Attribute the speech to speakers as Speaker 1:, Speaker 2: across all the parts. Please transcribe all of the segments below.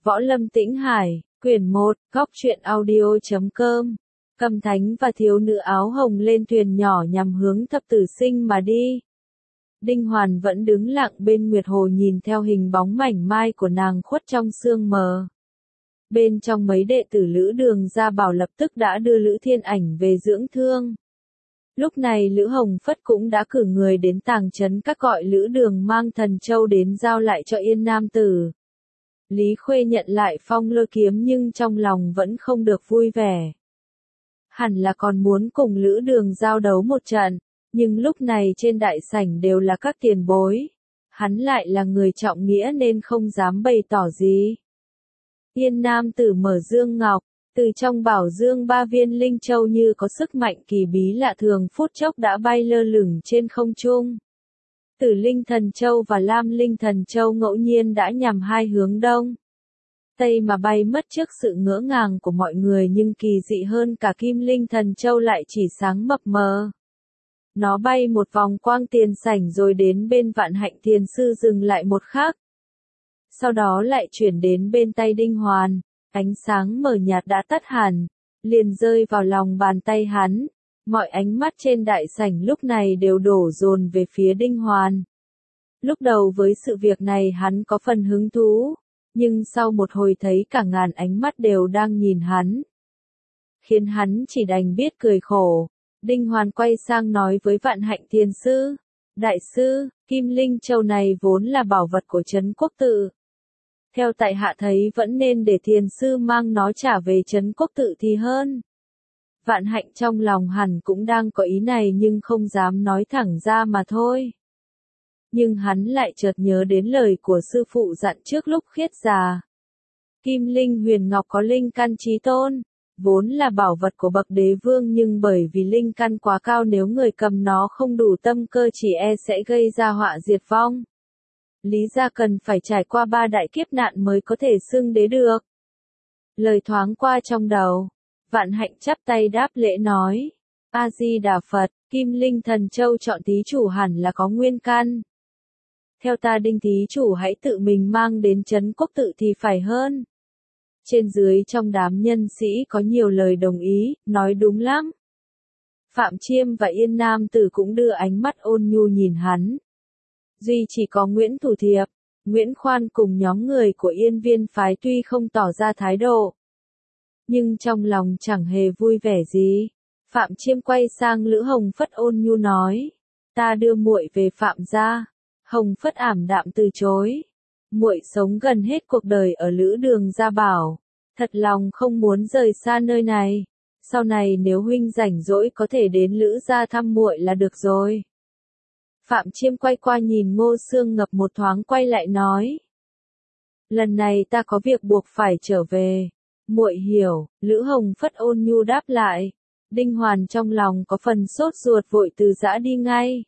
Speaker 1: Võ Lâm Tĩnh Hải, quyển 1, góc truyện audio.com. Cầm Thánh và thiếu nữ áo hồng lên thuyền nhỏ nhằm hướng Thập Tử Sinh mà đi. Đinh Hoàn vẫn đứng lặng bên Nguyệt Hồ nhìn theo hình bóng mảnh mai của nàng khuất trong sương mờ. Bên trong mấy đệ tử Lữ Đường Gia Bảo lập tức đã đưa Lữ Thiên Ảnh về dưỡng thương. Lúc này Lữ Hồng Phất cũng đã cử người đến Tàng Trấn Các gọi Lữ Đường mang thần châu đến giao lại cho Yên Nam Tử. Lý Khuê nhận lại Phong Lôi kiếm nhưng trong lòng vẫn không được vui vẻ. Hẳn là còn muốn cùng Lữ Đường giao đấu một trận, nhưng lúc này trên đại sảnh đều là các tiền bối. Hắn lại là người trọng nghĩa nên không dám bày tỏ gì. Yên Nam Tử mở dương ngọc, từ trong bảo dương 3 viên linh châu như có sức mạnh kỳ bí lạ thường phút chốc đã bay lơ lửng trên không trung. Tử Linh Thần Châu và Lam Linh Thần Châu ngẫu nhiên đã nhằm hai hướng đông, tây mà bay mất trước sự ngỡ ngàng của mọi người, nhưng kỳ dị hơn cả Kim Linh Thần Châu lại chỉ sáng mập mờ. Nó bay một vòng quang tiền sảnh rồi đến bên Vạn Hạnh Thiền Sư dừng lại một khắc. Sau đó lại chuyển đến bên tay Đinh Hoàn, ánh sáng mờ nhạt đã tắt hẳn, liền rơi vào lòng bàn tay hắn. Mọi ánh mắt trên đại sảnh lúc này đều đổ dồn về phía Đinh Hoàn. Lúc đầu với sự việc này hắn có phần hứng thú, nhưng sau một hồi thấy cả ngàn ánh mắt đều đang nhìn hắn, khiến hắn chỉ đành biết cười khổ. Đinh Hoàn quay sang nói với Vạn Hạnh Thiền Sư, Đại sư, Kim Linh Châu này vốn là bảo vật của Trấn Quốc Tự. Theo tại hạ thấy vẫn nên để Thiền Sư mang nó trả về Trấn Quốc Tự thì hơn. Vạn Hạnh trong lòng hẳn cũng đang có ý này nhưng không dám nói thẳng ra mà thôi. Nhưng hắn lại chợt nhớ đến lời của sư phụ dặn trước lúc khiết già. Kim Linh Huyền Ngọc có linh căn chí tôn, vốn là bảo vật của bậc đế vương, nhưng bởi vì linh căn quá cao nếu người cầm nó không đủ tâm cơ chỉ e sẽ gây ra họa diệt vong. Lý gia cần phải trải qua 3 đại kiếp nạn mới có thể xưng đế được. Lời thoáng qua trong đầu. Vạn Hạnh chắp tay đáp lễ nói, A Di Đà Phật, Kim Linh Thần Châu chọn thí chủ hẳn là có nguyên căn. Theo ta Đinh thí chủ hãy tự mình mang đến Trấn Quốc Tự thì phải hơn. Trên dưới trong đám nhân sĩ có nhiều lời đồng ý, nói đúng lắm. Phạm Chiêm và Yên Nam Tử cũng đưa ánh mắt ôn nhu nhìn hắn. Duy chỉ có Nguyễn Thủ Thiệp, Nguyễn Khoan cùng nhóm người của Yên Viên phái tuy không tỏ ra thái độ, nhưng trong lòng chẳng hề vui vẻ gì. Phạm Chiêm quay sang Lữ Hồng Phất ôn nhu nói, ta đưa muội về Phạm gia. Hồng Phất ảm đạm từ chối. Muội sống gần hết cuộc đời ở Lữ Đường Gia Bảo, thật lòng không muốn rời xa nơi này. Sau này nếu huynh rảnh rỗi có thể đến Lữ gia thăm muội là được rồi. Phạm Chiêm quay qua nhìn Ngô Xương Ngập một thoáng quay lại nói, lần này ta có việc buộc phải trở về. Muội hiểu, Lữ Hồng Phất ôn nhu đáp lại. Đinh Hoàn trong lòng có phần sốt ruột vội từ giã đi ngay.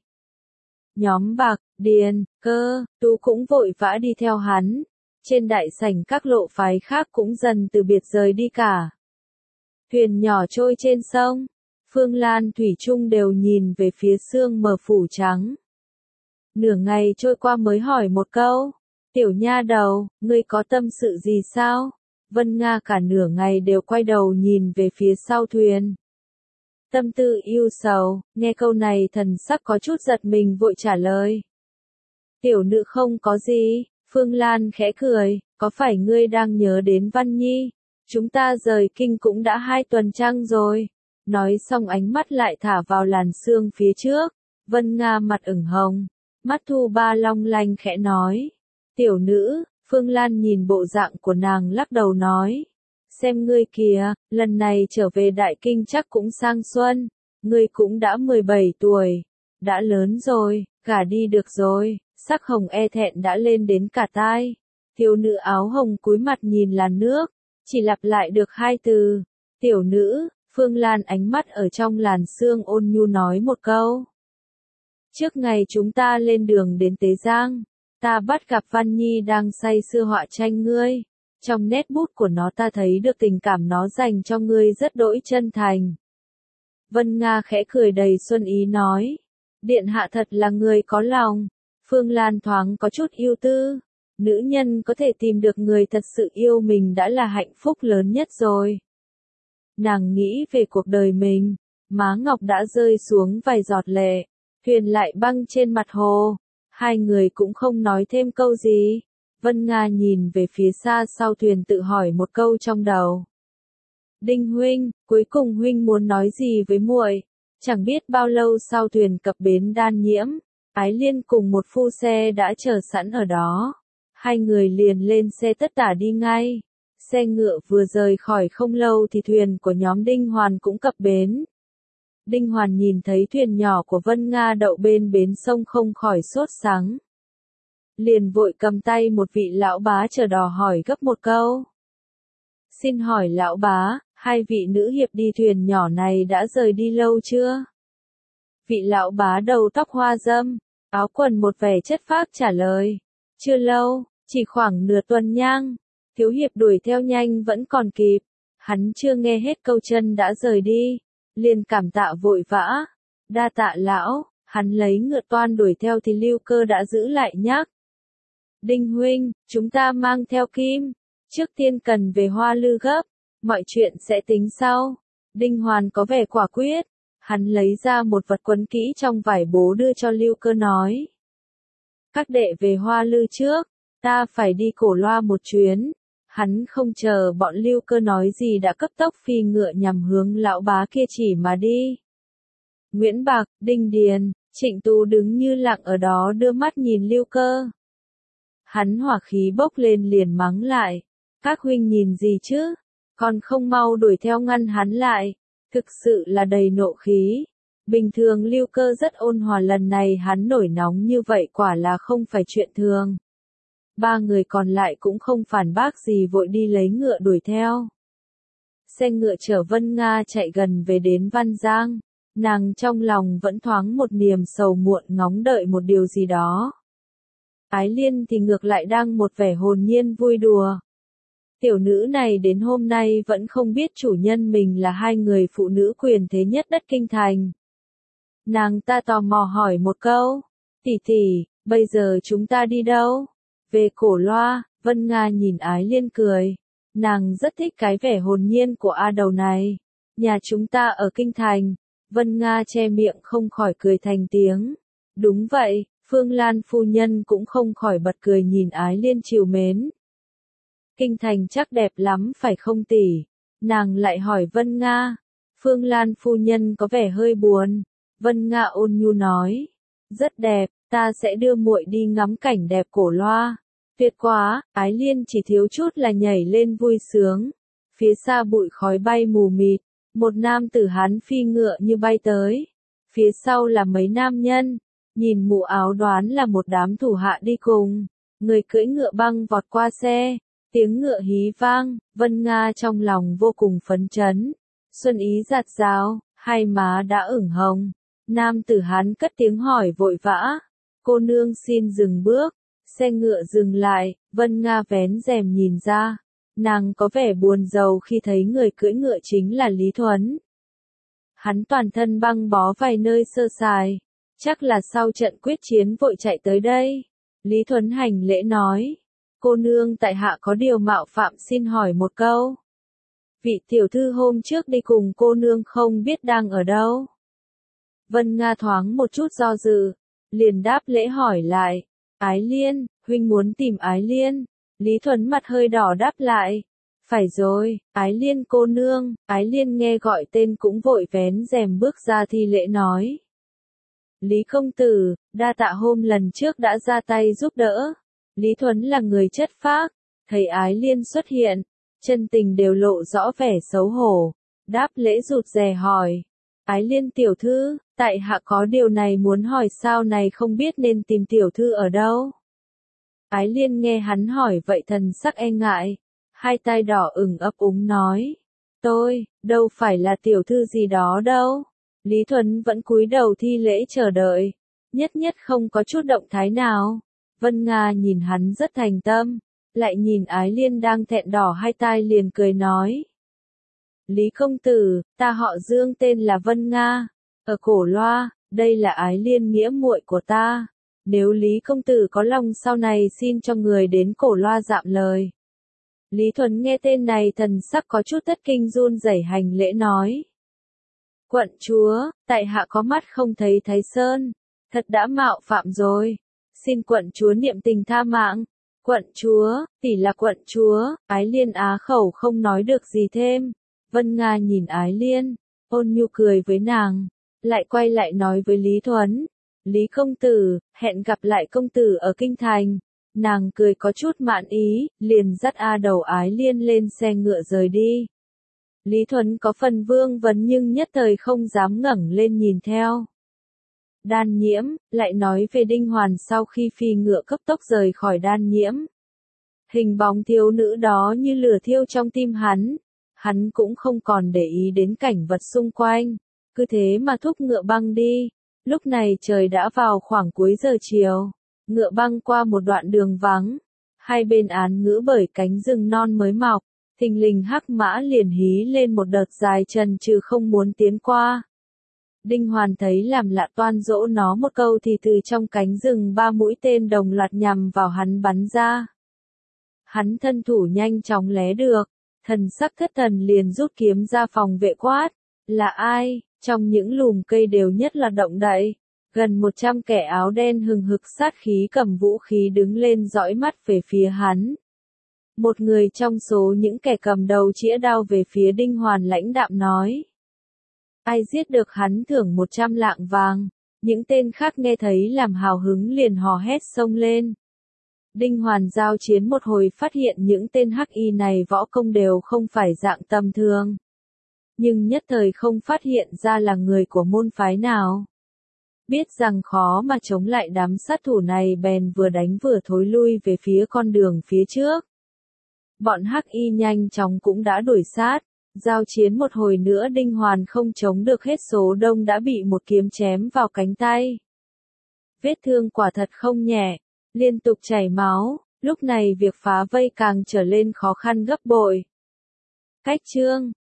Speaker 1: Nhóm Bạc, Điền, Cơ, Tú cũng vội vã đi theo hắn. Trên đại sảnh các lộ phái khác cũng dần từ biệt rời đi cả. Thuyền nhỏ trôi trên sông, Phương Lan Thủy Trung đều nhìn về phía sương mờ phủ trắng. Nửa ngày trôi qua mới hỏi một câu, tiểu nha đầu, ngươi có tâm sự gì sao? Vân Nga cả nửa ngày đều quay đầu nhìn về phía sau thuyền. Tâm tư yêu sầu, nghe câu này thần sắc có chút giật mình vội trả lời. Tiểu nữ không có gì. Phương Lan khẽ cười, có phải ngươi đang nhớ đến Văn Nhi? Chúng ta rời kinh cũng đã 2 tuần trăng rồi. Nói xong ánh mắt lại thả vào làn sương phía trước. Vân Nga mặt ửng hồng, mắt thu ba long lanh khẽ nói. Tiểu nữ, Phương Lan nhìn bộ dạng của nàng lắc đầu nói. Xem ngươi kìa, lần này trở về Đại Kinh chắc cũng sang xuân. Ngươi cũng đã 17 tuổi, đã lớn rồi, gả đi được rồi. Sắc hồng e thẹn đã lên đến cả tai. Thiếu nữ áo hồng cúi mặt nhìn làn nước, chỉ lặp lại được 2 từ. Tiểu nữ, Phương Lan ánh mắt ở trong làn sương ôn nhu nói một câu. Trước ngày chúng ta lên đường đến Tế Giang, ta bắt gặp Văn Nhi đang say sưa họa tranh ngươi. Trong nét bút của nó ta thấy được tình cảm nó dành cho ngươi rất đỗi chân thành. Vân Nga khẽ cười đầy xuân ý nói. Điện hạ thật là người có lòng. Phương Lan thoáng có chút yêu tư. Nữ nhân có thể tìm được người thật sự yêu mình đã là hạnh phúc lớn nhất rồi. Nàng nghĩ về cuộc đời mình, má ngọc đã rơi xuống vài giọt lệ, thuyền lại băng trên mặt hồ, hai người cũng không nói thêm câu gì. Vân Nga nhìn về phía xa sau thuyền tự hỏi một câu trong đầu. Đinh huynh, cuối cùng huynh muốn nói gì với muội? Chẳng biết bao lâu sau thuyền cập bến Đan Nhiễm, Ái Liên cùng một phu xe đã chờ sẵn ở đó. Hai người liền lên xe tất tả đi ngay. Xe ngựa vừa rời khỏi không lâu thì thuyền của nhóm Đinh Hoàn cũng cập bến. Đinh Hoàn nhìn thấy thuyền nhỏ của Vân Nga đậu bên bến sông không khỏi sốt sắng. Liền vội cầm tay một vị lão bá chờ đò hỏi gấp một câu. Xin hỏi lão bá, hai vị nữ hiệp đi thuyền nhỏ này đã rời đi lâu chưa? Vị lão bá đầu tóc hoa râm, áo quần một vẻ chất phác trả lời. Chưa lâu, chỉ khoảng nửa tuần nhang. Thiếu hiệp đuổi theo nhanh vẫn còn kịp. Hắn chưa nghe hết câu chân đã rời đi. Liền cảm tạ vội vã. Đa tạ lão, hắn lấy ngựa toan đuổi theo thì Lưu Cơ đã giữ lại nhắc. Đinh huynh, chúng ta mang theo kim. Trước tiên cần về Hoa Lư gấp. Mọi chuyện sẽ tính sau. Đinh Hoàn có vẻ quả quyết. Hắn lấy ra một vật quấn kỹ trong vải bố đưa cho Lưu Cơ nói. Các đệ về Hoa Lư trước. Ta phải đi Cổ Loa một chuyến. Hắn không chờ bọn Lưu Cơ nói gì đã cấp tốc phi ngựa nhằm hướng lão bá kia chỉ mà đi. Nguyễn Bạc, Đinh Điền, Trịnh Tú đứng như lặng ở đó đưa mắt nhìn Lưu Cơ. Hắn hỏa khí bốc lên liền mắng lại. Các huynh nhìn gì chứ? Còn không mau đuổi theo ngăn hắn lại. Thực sự là đầy nộ khí. Bình thường Lưu Cơ rất ôn hòa, lần này hắn nổi nóng như vậy quả là không phải chuyện thường. Ba người còn lại cũng không phản bác gì vội đi lấy ngựa đuổi theo. Xe ngựa chở Vân Nga chạy gần về đến Văn Giang. Nàng trong lòng vẫn thoáng một niềm sầu muộn ngóng đợi một điều gì đó. Ái Liên thì ngược lại đang một vẻ hồn nhiên vui đùa. Tiểu nữ này đến hôm nay vẫn không biết chủ nhân mình là hai người phụ nữ quyền thế nhất đất kinh thành. Nàng ta tò mò hỏi một câu. Tỷ tỷ, bây giờ chúng ta đi đâu? Về Cổ Loa. Vân Nga nhìn Ái Liên cười. Nàng rất thích cái vẻ hồn nhiên của A Đầu này. Nhà chúng ta ở kinh thành. Vân Nga che miệng không khỏi cười thành tiếng. Đúng vậy, Phương Lan phu nhân cũng không khỏi bật cười nhìn Ái Liên trìu mến. Kinh thành chắc đẹp lắm phải không tỷ? Nàng lại hỏi Vân Nga. Phương Lan phu nhân có vẻ hơi buồn. Vân Nga ôn nhu nói. Rất đẹp, ta sẽ đưa muội đi ngắm cảnh đẹp Cổ Loa. Tuyệt quá, Ái Liên chỉ thiếu chút là nhảy lên vui sướng. Phía xa bụi khói bay mù mịt. Một nam tử Hán phi ngựa như bay tới. Phía sau là mấy nam nhân. Nhìn mũ áo đoán là một đám thủ hạ đi cùng. Người cưỡi ngựa băng vọt qua xe. Tiếng ngựa hí vang, Vân Nga trong lòng vô cùng phấn chấn. Xuân ý dạt dào, hai má đã ửng hồng. Nam tử Hán cất tiếng hỏi vội vã. Cô nương xin dừng bước. Xe ngựa dừng lại, Vân Nga vén rèm nhìn ra. Nàng có vẻ buồn rầu khi thấy người cưỡi ngựa chính là Lý Thuấn. Hắn toàn thân băng bó vài nơi sơ sài. Chắc là sau trận quyết chiến vội chạy tới đây. Lý Thuấn hành lễ nói. Cô nương tại hạ có điều mạo phạm xin hỏi một câu. Vị tiểu thư hôm trước đi cùng cô nương không biết đang ở đâu. Vân Nga thoáng một chút do dự. Liền đáp lễ hỏi lại. Ái Liên, huynh muốn tìm Ái Liên. Lý Thuấn mặt hơi đỏ đáp lại. Phải rồi, Ái Liên cô nương. Ái Liên nghe gọi tên cũng vội vén rèm bước ra thi lễ nói. Lý công tử, đa tạ hôm lần trước đã ra tay giúp đỡ. Lý Thuấn là người chất phác. Thấy Ái Liên xuất hiện, chân tình đều lộ rõ vẻ xấu hổ. Đáp lễ rụt rè hỏi. Ái Liên tiểu thư, tại hạ có điều này muốn hỏi sao này không biết nên tìm tiểu thư ở đâu. Ái Liên nghe hắn hỏi vậy thần sắc e ngại. Hai tay đỏ ửng ấp úng nói. Tôi, đâu phải là tiểu thư gì đó đâu. Lý Thuấn vẫn cúi đầu thi lễ chờ đợi. Nhất nhất không có chút động thái nào. Vân Nga nhìn hắn rất thành tâm. Lại nhìn Ái Liên đang thẹn đỏ hai tai liền cười nói. Lý công tử, ta họ Dương tên là Vân Nga. Ở Cổ Loa, đây là Ái Liên nghĩa muội của ta. nếu Lý công tử có lòng sau này xin cho người đến Cổ Loa dạm lời. Lý Thuấn nghe tên này thần sắc có chút thất kinh run rẩy hành lễ nói. Quận chúa, tại hạ có mắt không thấy Thái Sơn, thật đã mạo phạm rồi. Xin quận chúa niệm tình tha mạng. Quận chúa, tỷ là quận chúa, Ái Liên á khẩu không nói được gì thêm. Vân Nga nhìn Ái Liên, ôn nhu cười với nàng, lại quay lại nói với Lý Thuấn. Lý công tử, hẹn gặp lại công tử ở Kinh Thành. Nàng cười có chút mạn ý, liền dắt đầu Ái Liên lên xe ngựa rời đi. Lý Thuấn có phần vương vấn nhưng nhất thời không dám ngẩng lên nhìn theo. Đan Nhiễm, lại nói về Đinh Hoàn sau khi phi ngựa cấp tốc rời khỏi Đan Nhiễm. Hình bóng thiếu nữ đó như lửa thiêu trong tim hắn cũng không còn để ý đến cảnh vật xung quanh, cứ thế mà thúc ngựa băng đi. Lúc này trời đã vào khoảng cuối giờ chiều, ngựa băng qua một đoạn đường vắng, hai bên án ngữ bởi cánh rừng non mới mọc, thình lình hắc mã liền hí lên một đợt dài trần trừ không muốn tiến qua. Đinh Hoàn thấy làm lạ toan dỗ nó một câu thì từ trong cánh rừng 3 mũi tên đồng loạt nhằm vào hắn bắn ra. Hắn thân thủ nhanh chóng lé được, thần sắc thất thần liền rút kiếm ra phòng vệ quát. Là ai? Trong những lùm cây đều nhất là động đậy. Gần 100 kẻ áo đen hừng hực sát khí cầm vũ khí đứng lên dõi mắt về phía hắn. Một người trong số những kẻ cầm đầu chĩa đao về phía Đinh Hoàn lãnh đạm nói. Ai giết được hắn thưởng 100 lạng vàng. Những tên khác nghe thấy làm hào hứng liền hò hét xông lên. Đinh Hoàn giao chiến một hồi phát hiện những tên hắc y này võ công đều không phải dạng tầm thường. Nhưng nhất thời không phát hiện ra là người của môn phái nào. Biết rằng khó mà chống lại đám sát thủ này bèn vừa đánh vừa thối lui về phía con đường phía trước. Bọn hắc y nhanh chóng cũng đã đuổi sát. Giao chiến một hồi nữa Đinh Hoàn không chống được hết số đông đã bị một kiếm chém vào cánh tay. Vết thương quả thật không nhẹ, liên tục chảy máu, lúc này việc phá vây càng trở lên khó khăn gấp bội. Cách chương